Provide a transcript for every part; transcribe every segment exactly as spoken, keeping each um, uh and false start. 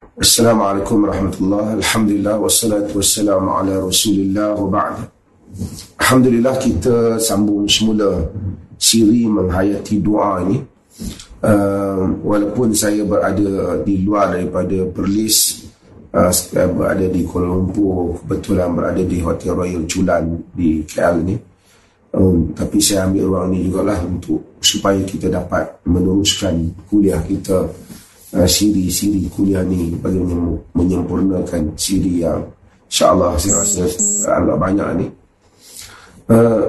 Assalamualaikum warahmatullahi wabarakatuh. Alhamdulillah wassalatu wassalamu ala Rasulillah wa ba'd. Alhamdulillah, kita sambung semula siri menghayati doa ini. Uh, walaupun saya berada di luar daripada Perlis, uh, berada di Kuala Lumpur, kebetulan berada di Hotel Royal Chulan di K L ni. Um, tapi saya ambil ruang ni jugalah untuk supaya kita dapat meneruskan kuliah kita, uh, siri-siri kuliah ni bagi menyempurnakan siri yang insyaAllah saya rasa agak banyak ni. Uh,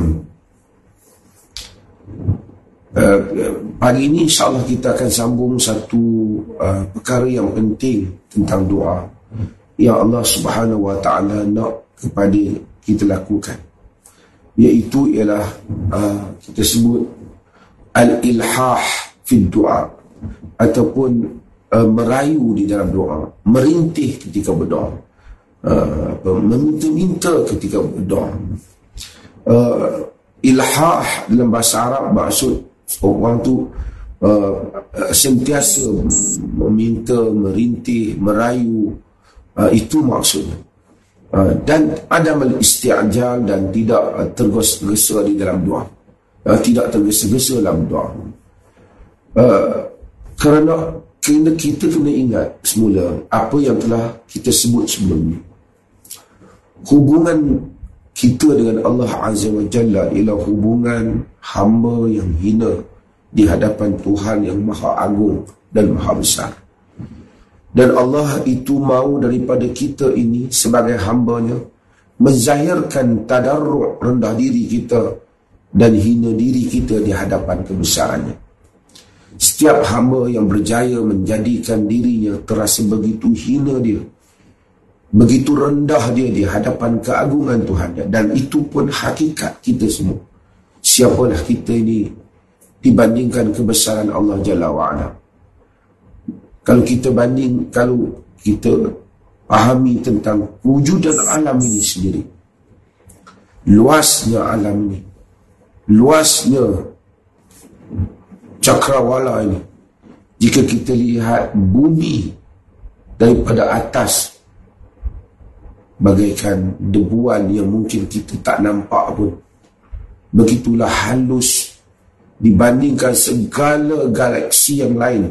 uh, pagi ini insyaAllah kita akan sambung satu uh, perkara yang penting tentang doa yang Allah Subhanahu Wa Taala nak kepada kita lakukan, iaitu ialah uh, kita sebut al-ilhah fi doa, ataupun uh, merayu di dalam doa, merintih ketika berdoa, uh, meminta-minta ketika berdoa. Uh, ilhah dalam bahasa Arab maksud orang tu uh, sentiasa meminta, merintih, merayu, uh, itu maksudnya. Uh, dan adam al-isti'jal, dan tidak uh, tergesa-gesa di dalam doa, uh, tidak tergesa-gesa dalam doa. Uh, kerana kena, kita kena ingat semula apa yang telah kita sebut sebelum ni. Hubungan kita dengan Allah Azza wa Jalla ialah hubungan hamba yang hina di hadapan Tuhan yang Maha Agung dan Maha Besar. Dan Allah itu mahu daripada kita ini sebagai hambanya menzahirkan tadarru', rendah diri kita dan hina diri kita di hadapan kebesarannya. Setiap hamba yang berjaya menjadikan dirinya terasa begitu hina dia, begitu rendah dia di hadapan keagungan Tuhan, dan itu pun hakikat kita semua. Siapalah kita ini dibandingkan kebesaran Allah Jalla wa'ala. Kalau kita banding, kalau kita pahami tentang wujudan alam ini sendiri, luasnya alam ini, luasnya cakrawala ini, jika kita lihat bumi daripada atas, bagaikan debuan yang mungkin kita tak nampak pun, begitulah halus dibandingkan segala galaksi yang lain,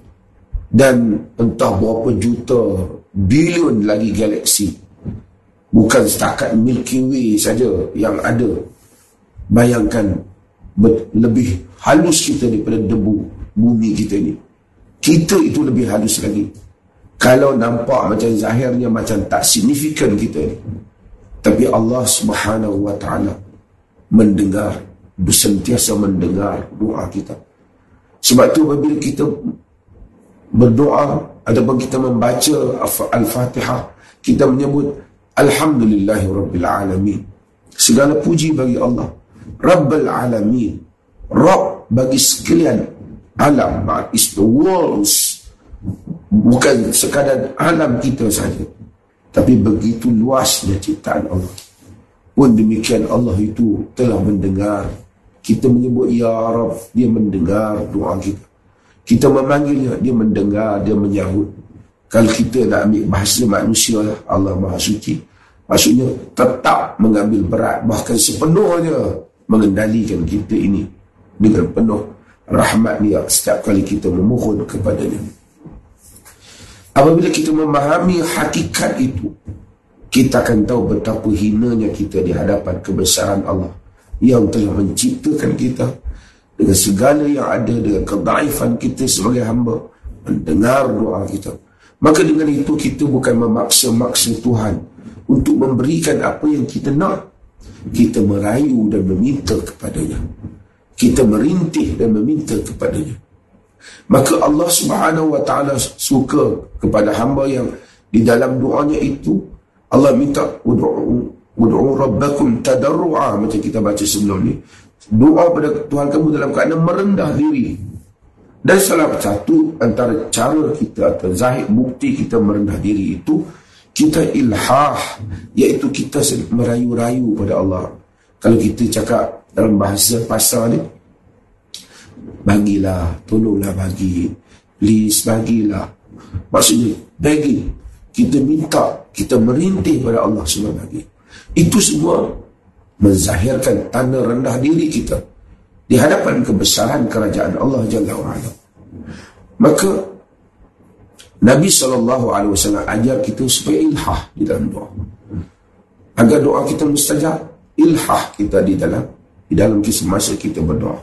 dan entah berapa juta bilion lagi galaksi. Bukan setakat Milky Way saja yang ada. Bayangkan lebih halus kita daripada debu bumi kita ni. Kita itu lebih halus lagi. Kalau nampak macam zahirnya macam tak signifikan kita ni, tapi Allah Subhanahu Wa Taala mendengar, bersentiasa mendengar doa kita. Sebab tu apabila kita berdoa ataupun kita membaca Al-Fatihah, kita menyebut Alhamdulillahi Rabbil Alamin, segala puji bagi Allah Rabbul Alamin, Rabb bagi sekalian alam, is the worlds, bukan sekadar alam kita saja, tapi begitu luasnya ciptaan Allah. Pun demikian Allah itu telah mendengar. Kita menyebut Ya Rabb, dia mendengar doa kita. Kita memanggilnya, dia mendengar, dia menyahut. Kalau kita nak ambil bahasa manusia lah, Allah Maha Suci, maksudnya tetap mengambil berat, bahkan sepenuhnya mengendalikan kita ini dengan penuh rahmat dia setiap kali kita memohon kepadanya. Apabila kita memahami hakikat itu, kita akan tahu betapa hinanya kita di hadapan kebesaran Allah yang telah menciptakan kita dengan segala yang ada, dengan kedaifan kita sebagai hamba, mendengar doa kita. Maka dengan itu kita bukan memaksa-maksa Tuhan untuk memberikan apa yang kita nak. Kita merayu dan meminta kepadanya. Kita merintih dan meminta kepadanya. Maka Allah Subhanahu Wa Taala suka kepada hamba yang di dalam doanya itu Allah minta ud'u ud'u rabbakum tadarru'a, macam kita baca sebelum ni. Doa pada Tuhan kamu dalam keadaan merendah diri. Dan salah satu antara cara kita atau zahir bukti kita merendah diri itu, kita ilhah, iaitu kita merayu-rayu pada Allah. Kalau kita cakap dalam bahasa pasar ni, bagilah, tolonglah bagi, please bagilah. Maksudnya begging, kita minta, kita merintih pada Allah subhanahu wa taala. Itu semua menzahirkan tanda rendah diri kita di hadapan kebesaran kerajaan Allah Jalla wa'ala. Maka Nabi sallallahu alaihi wasallam ajar kita supaya ilhah di dalam doa, agar doa kita mustajab. Ilhah kita di dalam di dalam kisah masa kita berdoa.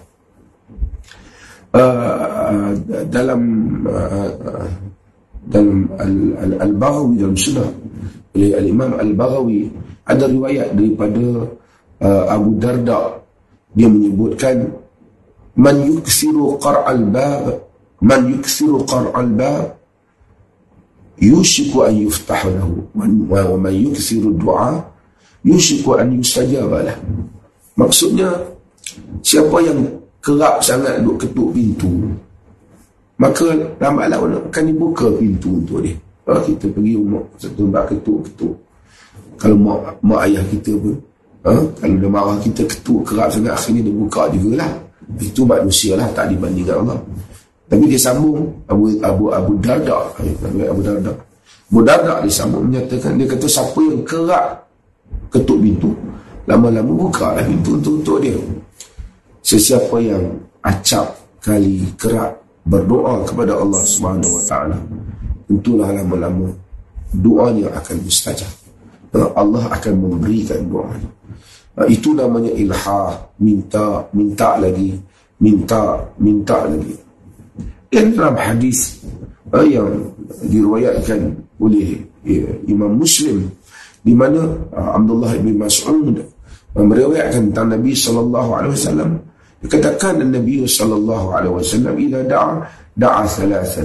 Uh, dalam uh, dalam Al-Baghawi, dalam Sunnah oleh Al-Imam Al-Baghawi, ada riwayat daripada uh, Abu Darda. Dia menyebutkan, man yuksiru qar'al bab man yuksiru qar'al bab yushiku an yuftah lahu, wa man yuksiru du'a yushiku an yustajaba lah. Maksudnya, siapa yang kerap sangat duk ketuk pintu, maka lambat laun akan dibuka pintu untuk dia. Ha, kita pergi rumah satu tempat ketuk-ketuk, kalau mak, mak ayah kita pun, ha, kalau dia marah kita ketuk kerap sangat, akhirnya dia buka jugalah. Itu manusia lah, tak dibandingkan Allah. Tapi dia sambung, Abu Abu Abu Darda Abu Darda Abu Darda dia sambung menyatakan, dia kata siapa yang kerap ketuk pintu, lama-lama buka lah pintu untuk dia. Sesiapa yang acap kali kerap berdoa kepada Allah Subhanahu wa taala, tentulah lama-lama doanya akan mustajab. Allah akan memberikan doanya. Itu namanya ilhah, minta, minta lagi, minta, minta lagi. Dan dalam hadis yang diriwayatkan oleh Imam Muslim, di mana Abdullah bin Mas'ud meriwayatkan tentang Nabi sallallahu alaihi wasallam, dikatakan Nabi sallallahu alaihi wasallam, idza da'a da'a thalathan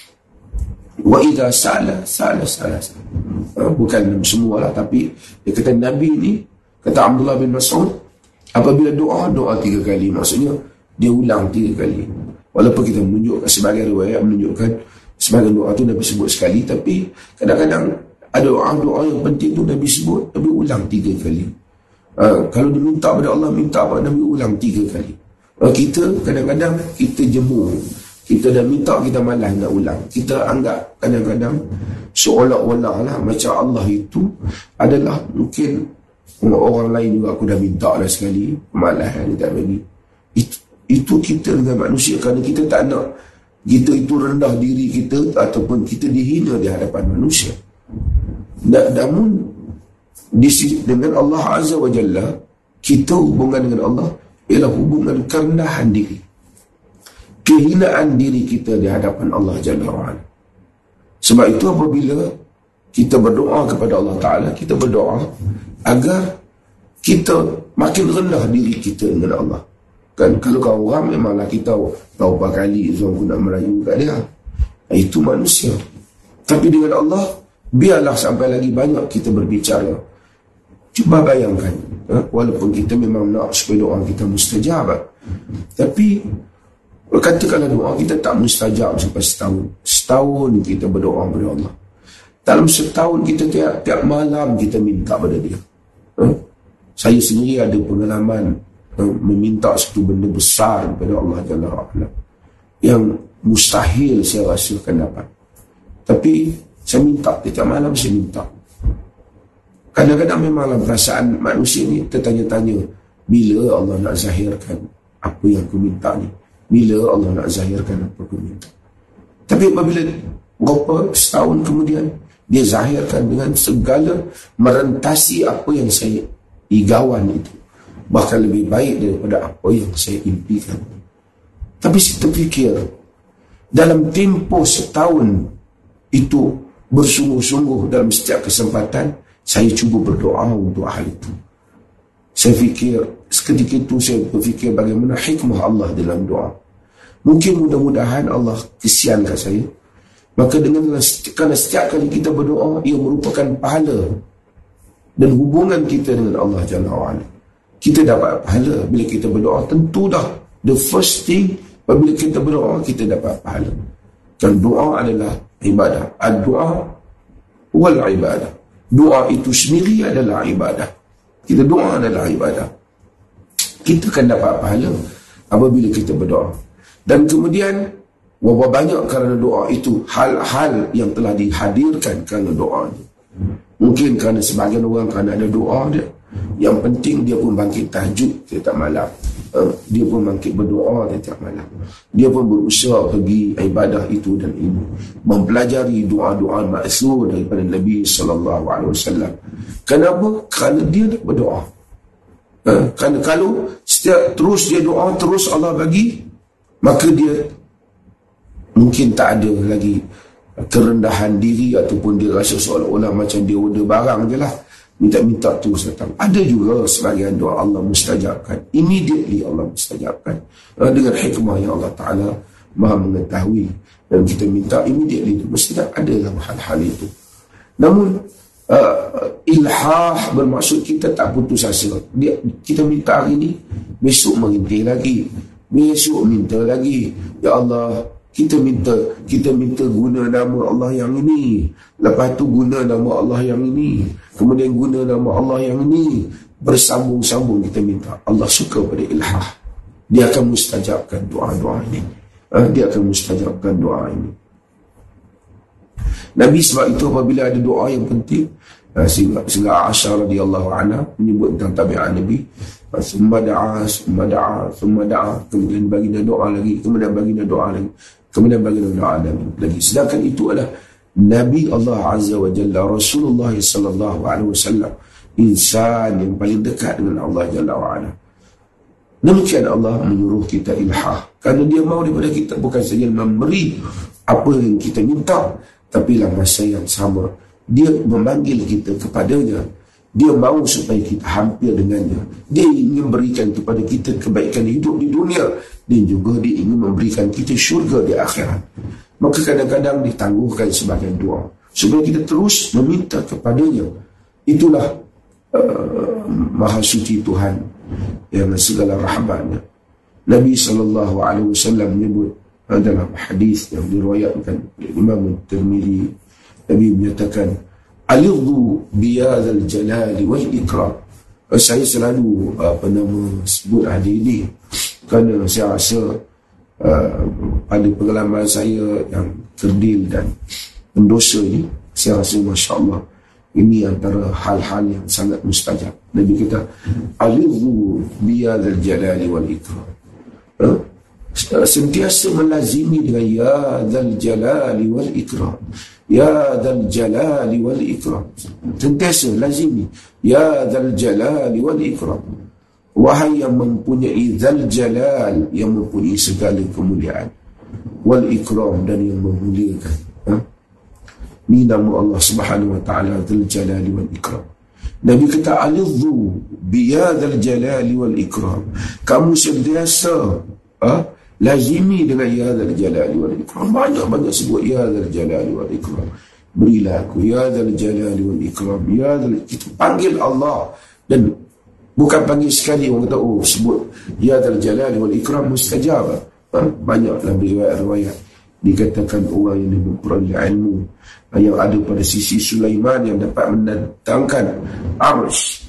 wa idza sa'ala sa'ala thalathan. Bukan semualah, tapi dia kata Nabi ni, kata Abdullah bin Mas'ud, apabila doa, doa tiga kali. Maksudnya dia ulang tiga kali. Walaupun kita menunjukkan, sebagai riwayat menunjukkan sebagai doa tu Nabi sebut sekali, tapi kadang-kadang ada doa-doa yang penting tu Nabi sebut, Nabi ulang tiga kali. Uh, kalau diminta pada Allah, minta apa, Nabi ulang tiga kali. Uh, kita kadang-kadang kita jemur, kita dah minta, kita malas nak ulang. Kita anggap kadang-kadang seolah-olah lah macam Allah itu adalah mungkin orang lain juga, aku dah minta dah sekali, malas dia tak bagi. Itu, itu kita dengan manusia, kerana kita tak nak kita itu rendah diri kita ataupun kita dihina di hadapan manusia. Namun dengan Allah Azza wa Jalla, kita hubungan dengan Allah ialah hubungan kerendahan diri, kehinaan diri kita di hadapan Allah Jalla wa'ala. Sebab itu apabila kita berdoa kepada Allah Ta'ala, kita berdoa agar kita makin rendah diri kita dengan Allah. Kan kalau kau orang, memanglah kita tahu berapa kali Zul nak merayu kat dia, itu manusia. Tapi dengan Allah, biarlah sampai lagi banyak kita berbicara. Cuba bayangkan, ha? Walaupun kita memang nak supaya doa kita mustajab, tapi katakanlah doa kita tak mustajab sampai setahun. Setahun kita berdoa kepada Allah. Dalam setahun kita tiap, tiap malam kita minta pada dia. Ha? Saya sendiri ada pengalaman ha, meminta satu benda besar kepada Allah Jalla wa'ala, yang mustahil saya rasa akan dapat. Tapi saya minta, tiap malam saya minta. Kadang-kadang memanglah perasaan manusia ni tertanya-tanya, bila Allah nak zahirkan apa yang aku minta ni? Bila Allah nak zahirkan apa aku minta? Tapi apabila berapa setahun kemudian, dia zahirkan dengan segala merentasi apa yang saya igawan itu, bahkan lebih baik daripada apa yang saya impikan. Tapi saya terfikir, dalam tempoh setahun itu, bersungguh-sungguh dalam setiap kesempatan saya cuba berdoa untuk hal itu. Saya fikir, seketika itu saya berfikir bagaimana hikmah Allah dalam doa. Mungkin mudah-mudahan Allah kesiankan saya. Maka dengan kerana setiap kali kita berdoa, ia merupakan pahala dan hubungan kita dengan Allah Jalla wa'ala. Kita dapat pahala bila kita berdoa. Tentu dah, the first thing, apabila kita berdoa, kita dapat pahala. Dan doa adalah ibadah. Ad-doa wal ibadah. Doa itu sendiri adalah ibadah. Kita doa adalah ibadah. Kita akan dapat pahala apabila kita berdoa. Dan kemudian Berapa banyak kerana doa itu hal-hal yang telah dihadirkan kerana doa itu. Mungkin kerana sebagian orang kerana ada doa dia. Yang penting dia pun bangkit tahajud setiap malam. Dia pun bangkit berdoa setiap malam. Dia pun berusaha pergi ibadah itu dan ini, mempelajari doa-doa maksur daripada Nabi sallallahu alaihi wasallam. Kenapa? Kerana dia nak berdoa. Kerana kalau setiap terus dia doa, terus Allah bagi, maka dia mungkin tak ada lagi kerendahan diri, ataupun dia rasa seolah-olah macam dia order barang je lah, minta-minta terus datang. Ada juga sebagian doa Allah mustajabkan, immediately Allah mustajabkan, dengan hikmah yang Allah Ta'ala maha mengetahui, dan kita minta immediately itu mesti tak ada dalam hal-hal itu. Namun uh, ilhah bermaksud kita tak putus asa. Dia, kita minta hari ni, besok merintih lagi, besok minta lagi, ya Allah, kita minta kita minta guna nama Allah yang ini, lepas tu guna nama Allah yang ini, kemudian guna nama Allah yang ini, bersambung-sambung kita minta. Allah suka pada ilhah. Dia akan mustajabkan doa-doa ini. Dia akan mustajabkan doa ini. Nabi sebab itu apabila ada doa yang penting, sehingga, sehingga Aisyah radhiyallahu anha menyebut tentang tabiat Nabi, summa da'a summa da'a summa da'a, kemudian baginda doa lagi, kemudian baginda doa lagi, kemudian baginda doa lagi. Sedangkan itu adalah Nabi Allah Azza wa Jalla, Rasulullah sallallahu alaihi wasallam, insan yang paling dekat dengan Allah Jalla wa Ala. Demikian Allah menyuruh kita ilhah, kerana dia mahu daripada kita bukan saja memberi apa yang kita minta, tapi dalam masa yang sama dia memanggil kita kepadanya. Dia mahu supaya kita hampir dengannya. Dia ingin memberikan kepada kita kebaikan hidup di dunia, dan juga dia ingin memberikan kita syurga di akhirat. Maka kadang-kadang ditangguhkan sebagian doa supaya kita terus meminta kepadanya. Itulah uh, Maha Suci Tuhan yang segala rahmatnya. Nabi sallallahu alaihi wasallam menyebut dalam hadis yang diriwayatkan Imam Tirmizi, Nabi menyatakan, alidhu biyadzal jalali wal ikram. Saya selalu apa nama sebut hadis ini kerana saya rasa uh, pada pengalaman saya yang kerdil dan pendosa ini, saya rasa Masya Allah ini antara hal-hal yang sangat mustajab. Nabi kata, alidhu biyadzal jalali wal ikram. uh, Sentiasa melazimi dengan ya dzal jalali wal ikram, ya dzal jalali wal ikram. Sentiasa lazimi ya dzal jalali wal ikram. Wahai yang mempunyai dzal jalal, yang mempunyai segala kemuliaan, wal ikram, dan yang memuliakan. Ha? Ini nama Allah Subhanahu wa taala, dzal jalali wal ikram. Nabi kata, alidhu bi ya dzal jalali wal ikram. Kamu sentiasa ha? lazimi dengan ya dzal jalali wal ikram. Banyak-banyak sebut ya dzal jalali wal ikram. Berilah aku ya dzal jalali wal ikram, ya dzal. Kita panggil Allah, dan bukan panggil sekali orang kata oh sebut ya dzal jalali wal ikram mustajab. Ha? Banyak dalam riwayat-riwayat dikatakan orang yang memperoleh ilmu yang ada pada sisi Sulaiman yang dapat mendatangkan arsh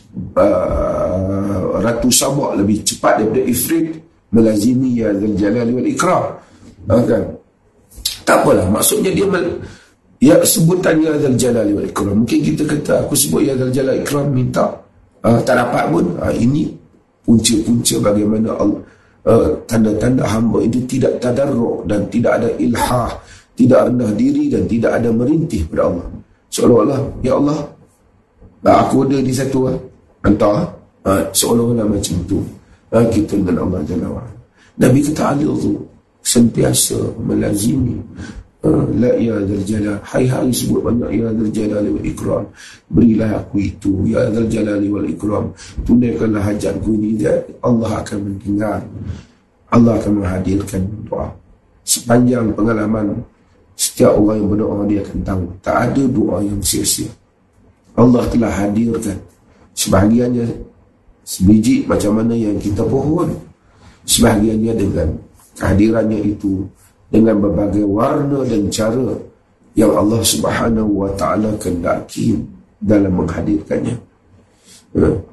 uh, Ratu Sabah lebih cepat daripada Ifrit, melazimi ya dzal jalali wal ikram. Ha, kan? Tak apalah, maksudnya dia mel- ya sebutan ya dzal jalali wal ikram. Mungkin kita kata aku sebut ya dzal jalali wal ikram minta, ha, tak dapat pun. Ha, ini punca-punca bagaimana Allah, uh, tanda-tanda hamba itu tidak tadarruk dan tidak ada ilhah, tidak rendah diri dan tidak ada merintih pada Allah. Seolah-olah ya Allah, aku ada di satu, hantar, ha, seolah-olah macam tu. Ha, kita dengan Allah Jalla wa'ala. Nabi kata, alidhu, sentiasa melazimi uh, la ya dzal jalal. Hai-hai sebut banyak ya dzal jalali wal ikram. Berilah aku itu ya dzal jalali wal ikram. Tunaikanlah hajatku ini. Allah akan mendengar, Allah akan menghadirkan doa. Sepanjang pengalaman, setiap orang yang berdoa dia akan tahu tak ada doa yang sia-sia. Allah telah hadirkan sebahagiannya sebiji macam mana yang kita pohon, sebahagiannya dengan kehadirannya itu dengan berbagai warna dan cara yang Allah Subhanahu wa taala kehendaki dalam menghadirkannya.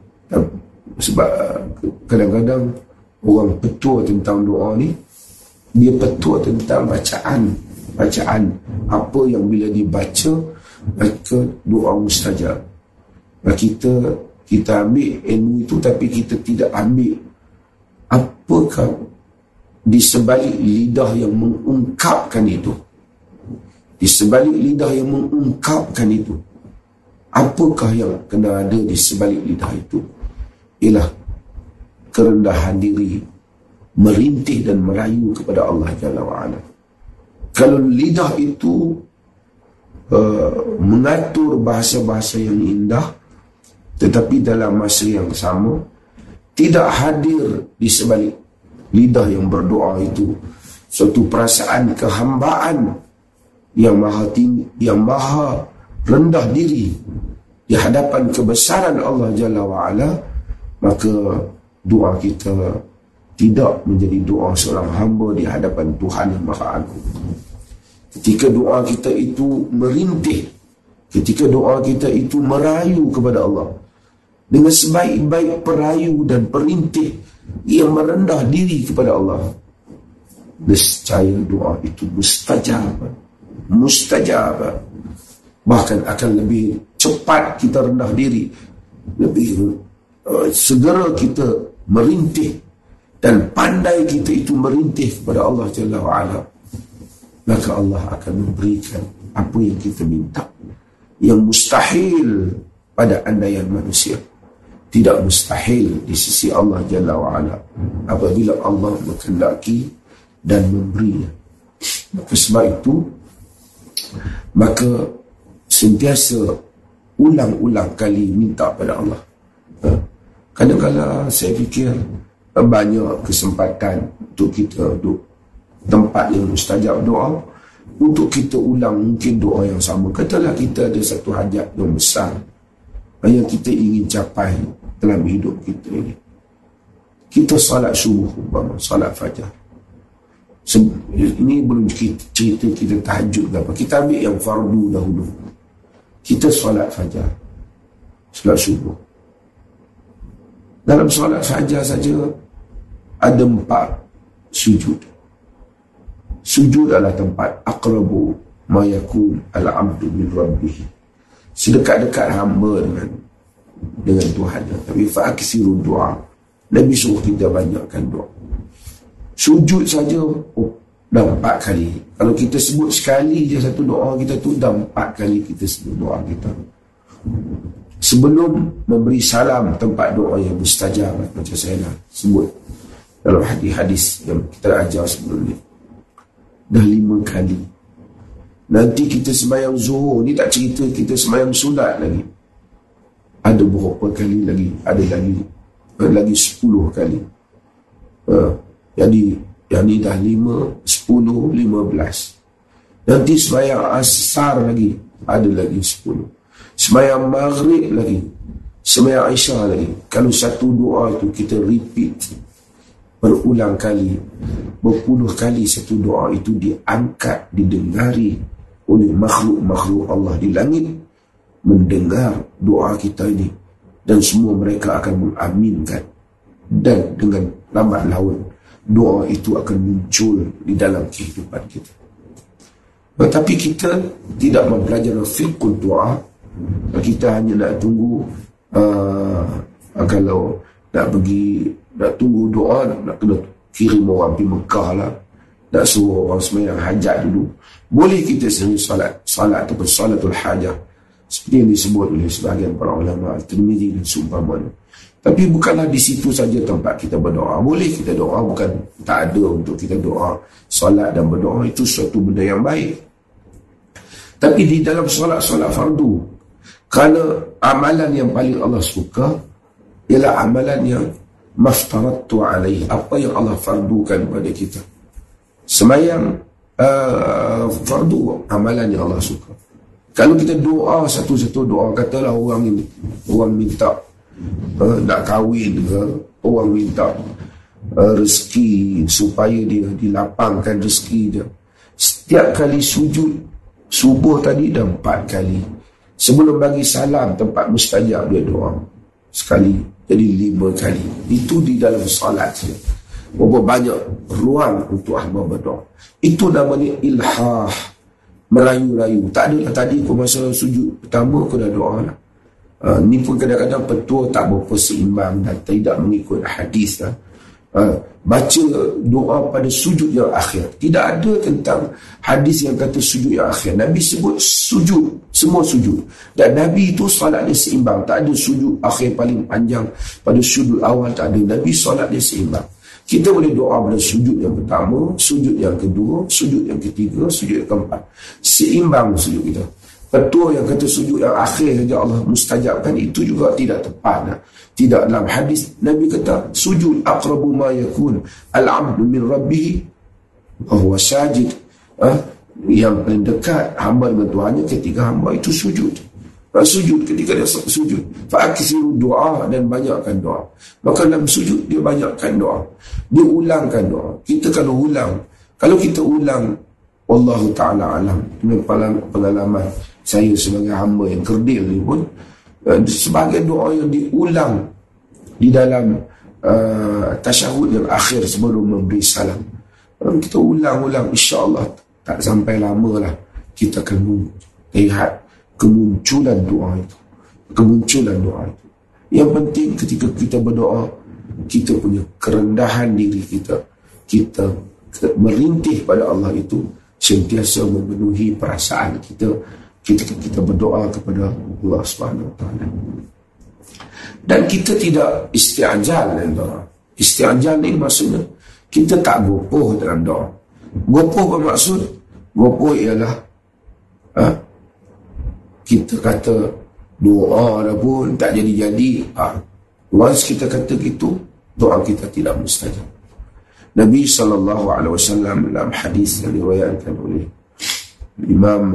Sebab kadang-kadang orang petua tentang doa ni dia petua tentang bacaan bacaan apa yang bila dibaca maka doa mustajab. Dan kita kita ambil ilmu itu tapi kita tidak ambil apakah di sebalik lidah yang mengungkapkan itu. Di sebalik lidah yang mengungkapkan itu, apakah yang kena ada di sebalik lidah itu? Ialah kerendahan diri, merintih dan merayu kepada Allah Jalla wa'ala. Kalau lidah itu uh, mengatur bahasa-bahasa yang indah, tetapi dalam masa yang sama tidak hadir di sebalik lidah yang berdoa itu suatu perasaan kehambaan yang maha tinggi, yang maha rendah diri di hadapan kebesaran Allah Jalla wa'ala, maka doa kita tidak menjadi doa seorang hamba di hadapan Tuhan yang Maha Agung. Ketika doa kita itu merintih, ketika doa kita itu merayu kepada Allah dengan sebaik-baik perayu dan perintih yang merendah diri kepada Allah, nescaya doa itu mustajab, mustajab. Bahkan akan lebih cepat kita rendah diri, lebih uh, segera kita merintih dan pandai kita itu merintih kepada Allah Jalla wa'ala, maka Allah akan memberikan apa yang kita minta, yang mustahil pada andaian manusia. Tidak mustahil di sisi Allah Jalla wa'ala apabila Allah berkehendaki dan memberinya. Maka sebab itu, maka sentiasa ulang-ulang kali minta pada Allah. Kadang-kadang saya fikir banyak kesempatan untuk kita duduk tempat yang mustajab doa, untuk kita ulang mungkin doa yang sama. Katalah kita ada satu hajat yang besar yang kita ingin capai dalam hidup kita ini. Kita salat subuh, umpama salat fajar. Ini belum cerita kita tahajud ke apa. Kita ambil yang fardu dahulu. Kita salat fajar, salat subuh. Dalam salat fajar saja ada empat sujud. Sujud adalah tempat aqrabu ma yakun al-'abdu min rabbih. Sedekat-dekat hamba dengan dengan Tuhan. Tapi fa'aksiru doa. Nabi suruh kita banyakkan doa. Sujud saja oh, dah empat kali. Kalau kita sebut sekali je satu doa kita tu, dah empat kali kita sebut doa kita. Sebelum memberi salam, tempat doa yang mustajab, macam saya dah sebut dalam hadis-hadis yang kita ajar sebelum ni, dah lima kali. Nanti kita sembahyang zuhur ni, tak cerita kita sembahyang sunat lagi, ada berapa kali lagi, ada lagi lagi sepuluh kali. uh, jadi yang ni dah lima, sepuluh, lima belas. Nanti sembahyang asar lagi, ada lagi sepuluh. Sembahyang maghrib lagi, sembahyang isya lagi. Kalau satu doa tu kita repeat berulang kali, berpuluh kali satu doa itu diangkat, didengari oleh makhluk-makhluk Allah di langit, mendengar doa kita ini, dan semua mereka akan mengaminkan. Dan dengan lambat laun doa itu akan muncul di dalam kehidupan kita. Tetapi kita tidak mempelajari fiqh doa. Kita hanya nak tunggu uh, kalau nak pergi, nak tunggu doa, nak kena kirim orang pergi Mekah lah, nak suruh orang sembahyang hajat dulu. Boleh kita sendiri salat, salat ataupun salatul hajah, seperti yang disebut oleh sebahagian para ulama Al-Tirmidzi dan seumpamanya. Tapi bukanlah di situ saja tempat kita berdoa. Boleh kita doa, bukan tak ada untuk kita doa. Solat dan berdoa itu suatu benda yang baik. Tapi di dalam solat-solat fardu, kerana amalan yang paling Allah suka ialah amalan yang maftarattu alaih, apa yang Allah fardukan kepada kita. Sembahyang uh, fardu, amalan yang Allah suka. Kalau kita doa satu-satu doa, katalah orang ini, orang minta Uh, nak kahwin ke, orang minta uh, rezeki supaya dia dilapangkan rezeki dia, setiap kali sujud subuh tadi dah empat kali. Sebelum bagi salam tempat mustajab dia doa sekali, jadi lima kali. Itu di dalam salat saja. berapa banyak ruang untuk hamba berdoa. Itu namanya ilhah, merayu-rayu. Tak adalah tadi aku masa sujud pertama aku dah doa lah. Uh, ni pun kadang-kadang petua tak berapa seimbang dan tidak mengikut hadis lah. Uh, baca doa pada sujud yang akhir. Tidak ada tentang hadis yang kata sujud yang akhir. Nabi sebut sujud, semua sujud. Dan Nabi itu solat dia seimbang. Tak ada sujud akhir paling panjang, pada sujud awal tak ada. Nabi solat dia seimbang. Kita boleh doa pada sujud yang pertama, sujud yang kedua, sujud yang ketiga, sujud yang keempat. Seimbang sujud kita. Petua yang kata sujud yang akhir saja Allah mustajabkan, itu juga tidak tepat. Tidak dalam hadis. Nabi kata sujud aqrabu ma yakun al-'abdu min rabbih wa huwa sajid. Ha? Yang paling dekat hamba dengan Tuhannya ketika hamba itu sujud. Sujud ketika dia sujud. Fa'aksiru doa, dan banyakkan doa. Maka dalam sujud dia banyakkan doa. Dia ulangkan doa. Kita kalau ulang, kalau kita ulang, wallahu ta'ala alam, dengan pengalaman saya sebagai hamba yang kerdil ni pun, sebagai doa yang diulang di dalam uh, tasyahud yang akhir sebelum memberi salam, kita ulang-ulang, insya-Allah tak sampai lama lah kita akan lihat kemunculan doa itu, kemunculan doa itu. Yang penting ketika kita berdoa, kita punya kerendahan diri kita, kita merintih pada Allah itu sentiasa memenuhi perasaan kita ketika kita berdoa kepada Allah Subhanahu Wa Taala. Dan kita tidak isti'ajal dalam doa. Isti'ajal ni maksudnya kita tak gopoh dalam doa. Gopoh bermaksud, gopoh ialah ha, kita kata doa dah pun tak jadi-jadi. Ha, once kita kata gitu, doa kita tidak mustajab. Nabi sallallahu alaihi wasallam dalam hadis yang diriwayatkan oleh Imam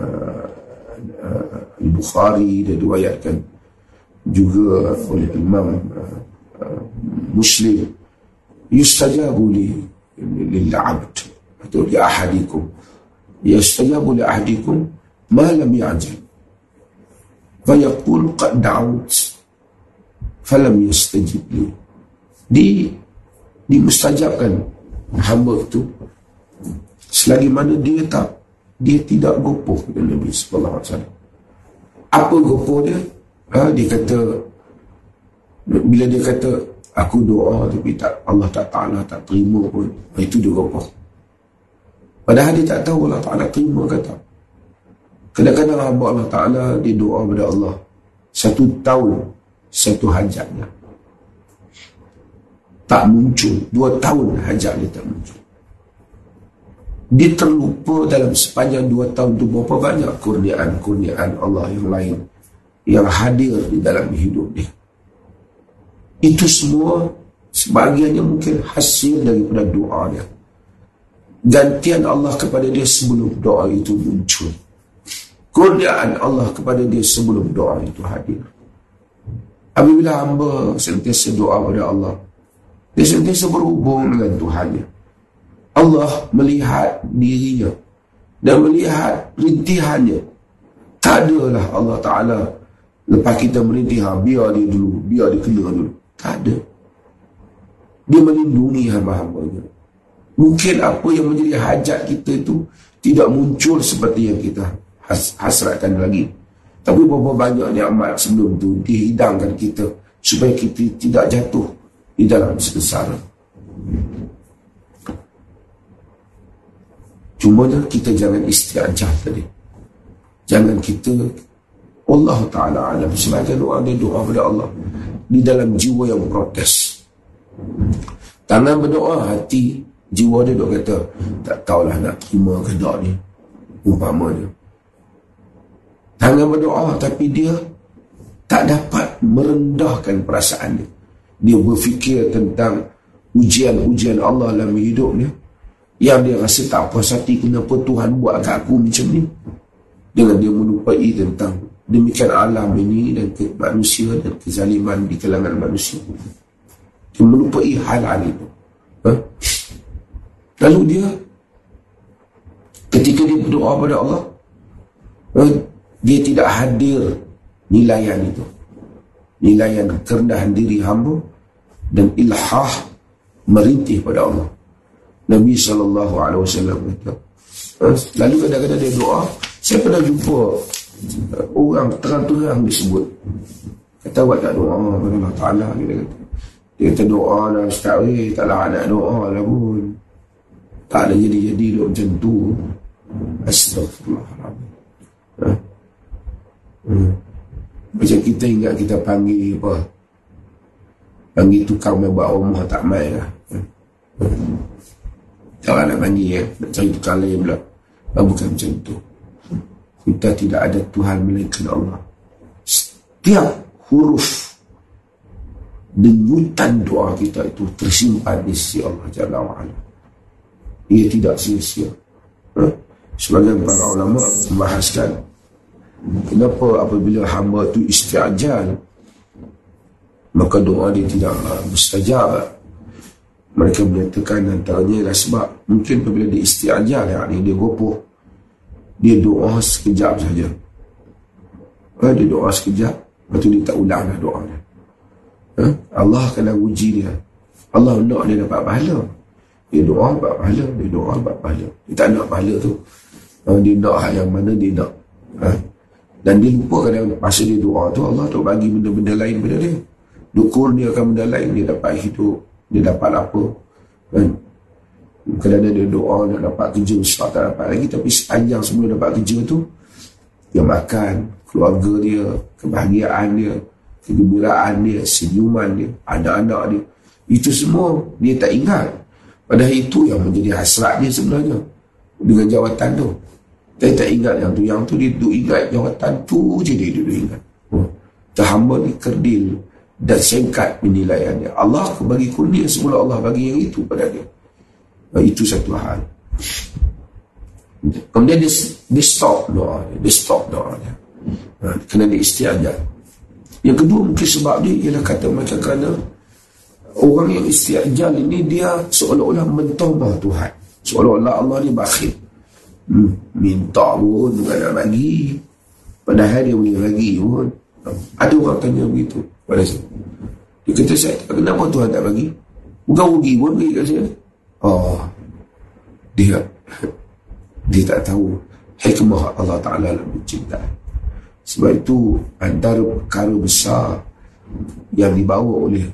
Al-Bukhari, dan diriwayatkan juga oleh Imam Muslim, yustajabu li lil-'abd atau li ahadikum, yustajabu li ahadikum ma lam ya'jal fa yaqul qad da'awt falam yastajib li. Di dimustajabkan hamba itu selagi mana dia tak dia tidak gopoh dengan Nabi sallallahu alaihi wasallam. Apa gopoh dia? Ha, dia kata, bila dia kata aku doa tapi tak, Allah tak Ta'ala tak terima pun, itu dia gopoh. Padahal dia tak tahu Allah Ta'ala terima ke tak. Kadang-kadang hamba Allah Ta'ala dia doa pada Allah satu tahun satu hajatnya tak muncul, dua tahun hajat dia tak muncul. Dia terlupa dalam sepanjang dua tahun itu berapa banyak kurniaan-kurniaan Allah yang lain yang hadir di dalam hidup dia. Itu semua sebahagiannya mungkin hasil daripada doa dia. Gantian Allah kepada dia sebelum doa itu muncul. Kurniaan Allah kepada dia sebelum doa itu hadir. Apabila hamba sentiasa doa pada Allah, dia sentiasa berhubung dengan Tuhannya. Allah melihat dirinya dan melihat rintihannya. Tak adalah Allah Ta'ala lepas kita merintih, ha, biar dia dulu, biar dia kena dulu. Tak ada. Dia melindungi hamba-hambanya. Mungkin apa yang menjadi hajat kita itu tidak muncul seperti yang kita has- hasratkan lagi. Tapi berapa banyak nikmat sebelum itu dihidangkan kita supaya kita tidak jatuh di dalam sengsara. Cumanya kita jangan isti'ajah tadi. Jangan kita, Allah Ta'ala alam, sebagai doa dia doa pada Allah di dalam jiwa yang protes. Tangan berdoa, hati, jiwa dia dok kata tak tahulah nak terima ke tak ni, umpamanya. Tangan berdoa tapi dia tak dapat merendahkan perasaan dia. Dia berfikir tentang ujian-ujian Allah dalam hidupnya, yang dia rasa tak puas hati, kenapa Tuhan buat kat aku macam ni. Dengan dia melupai tentang demikian alam ini dan ke manusia dan kezaliman di kalangan manusia. Dia melupai hal-hal itu. Ha? Lalu dia ketika dia berdoa pada Allah, ha, dia tidak hadir nilaian itu, nilaian kerendahan diri hamba dan ilhah merintih pada Allah. Nabi sallallahu alaihi wasallam kata, lalu kadang-kadang dia doa, saya pernah jumpa orang terang-terang disebut, kata awak tak doa kepada Allah Ta'ala, dia kata, dia kata doa lah Ustaz, eh, tak lah nak doa lah pun, tak ada jadi-jadi duk macam tu. Astagfirullahaladzim. Ha? Hmm. Macam kita ingat kita panggil apa, panggil tukang main buat rumah tak main lah. Hmm. Jangan nak panggil ya, nak cari tukang lain pula. Oh, bukan macam tu. Kita tidak ada Tuhan melainkan Allah. Setiap huruf denyutan doa kita itu tersimpan di sisi Allah Jalla wa'ala. Ia tidak sia-sia. Ha? Sebagian para ulama membahaskan kenapa apabila hamba itu isti'ajal maka doa dia tidak mustajab. Mereka menyatakan antaranya adalah sebab mungkin apabila dia isti'ajal, yakni dia gopoh, dia doa sekejap saja, ha, dia doa sekejap, lepas tu dia tak ulang dah doa dia. Ha? Allah akan uji dia. Allah nak dia dapat pahala, dia doa dapat pahala, dia doa dapat pahala. Dia tak nak pahala tu, ha, dia nak hal yang mana dia nak. Ha? Dan dia lupa kadang masa dia doa tu Allah tu bagi benda-benda lain pada dia. Dia kurniakan benda lain, dia dapat hidup, dia dapat apa kan. Kadang-kadang dia doa nak dapat kerja, sebab tak dapat lagi, tapi sepanjang sebelum dapat kerja tu dia makan, keluarga dia, kebahagiaan dia, kegembiraan dia, senyuman dia, anak-anak dia, itu semua dia tak ingat. Padahal itu yang menjadi hasrat dia sebenarnya dengan jawatan tu. Dia tak ingat yang tu, yang tu dia duduk ingat jawatan tu je, dia duduk ingat. Oh, hamba ni kerdil dan singkat penilaiannya. Allah bagi kurnia semula, Allah bagi yang itu pada dia. Itu satu hal. Kemudian dia, dia stop doa dia, dia stop doa dia. Ha, kena dia isti'ajal. Yang kedua mungkin sebab dia ialah kata macam kerana orang yang isti'ajal ini dia seolah-olah mentobah Tuhan, seolah-olah Allah ni bakhil. Hmm, minta pun bukan nak bagi, padahal dia boleh bagi pun. Ada orang tanya begitu pada saya. Dia kata, saya kenapa Tuhan tak bagi? Bukan rugi pun bagi kat saya. Oh, dia dia tak tahu hikmah Allah Ta'ala dalam penciptaan. Sebab itu antara perkara besar yang dibawa oleh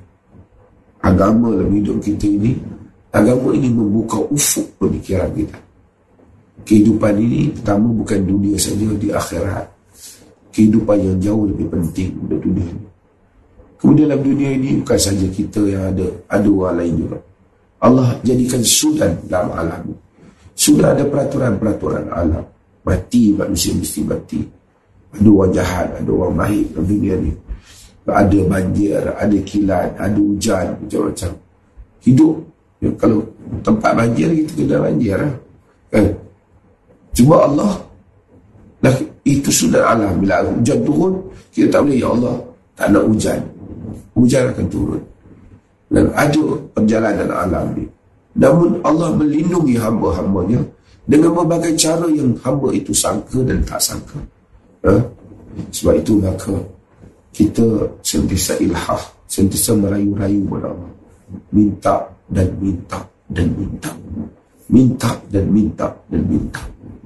agama dalam hidup kita ini, agama ini membuka ufuk pemikiran kita. Kehidupan ini pertama bukan dunia saja, di akhirat kehidupan yang jauh lebih penting dari dunia ini. Kemudian dalam dunia ini bukan saja kita yang ada, ada orang lain juga. Allah jadikan sudan dalam alam. Sudah ada peraturan-peraturan alam. Mati, manusia mesti mati. Ada orang jahat, ada orang baik dalam dunia ni. Ada banjir, ada kilat, ada hujan, macam-macam. Hidup, ya, kalau tempat banjir kita kena banjir lah. Kan? Cuma Allah lah, itu sudah alam. Bila hujan turun, kita tak boleh, ya Allah tak nak hujan, hujan akan turun. Dan ada perjalanan alam ni. Namun Allah melindungi hamba-hambanya dengan berbagai cara yang hamba itu sangka dan tak sangka. Ha? Sebab itu maka kita sentiasa ilhah, sentiasa merayu-rayu kepada Allah, minta dan minta dan minta, minta dan minta dan minta.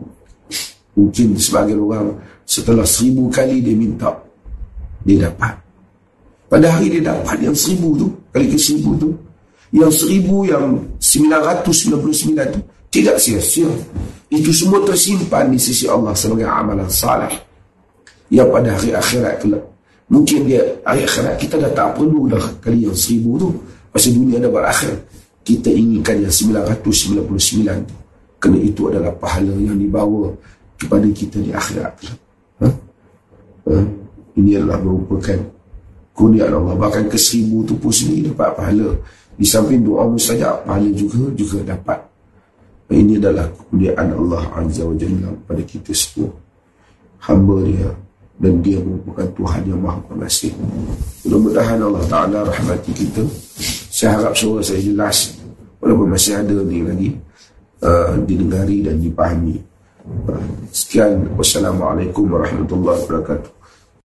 Mungkin sebagian orang setelah seribu kali dia minta, dia dapat. Pada hari dia dapat yang seribu tu, kali ke seribu tu, yang seribu, yang sembilan ratus sembilan puluh sembilan tu tidak sia-sia. Itu semua tersimpan di sisi Allah sebagai amalan salih yang pada hari akhirat kelak. Mungkin dia hari akhirat kita dah tak perlu dah kali yang seribu tu, pasal dunia dah berakhir. Kita inginkan yang sembilan ratus sembilan puluh sembilan tu, kerana itu adalah pahala yang dibawa kepada kita di akhirat. Ha? Ha? Ini adalah merupakan kurnia Allah. Bahkan ke seribu tu pun sendiri dapat pahala. Di samping doa mustajab, pahala juga juga dapat. Ini adalah kemuliaan Allah Azza wa Jalla pada kita semua, hamba dia, dan dia merupakan Tuhan yang Maha Pengasih. Mudah-mudahan Allah Ta'ala rahmati kita. Saya harap suara saya jelas, walaupun masih ada ni lagi uh, didengari dan dipahami. Uh, sekian, wassalamualaikum warahmatullahi wabarakatuh.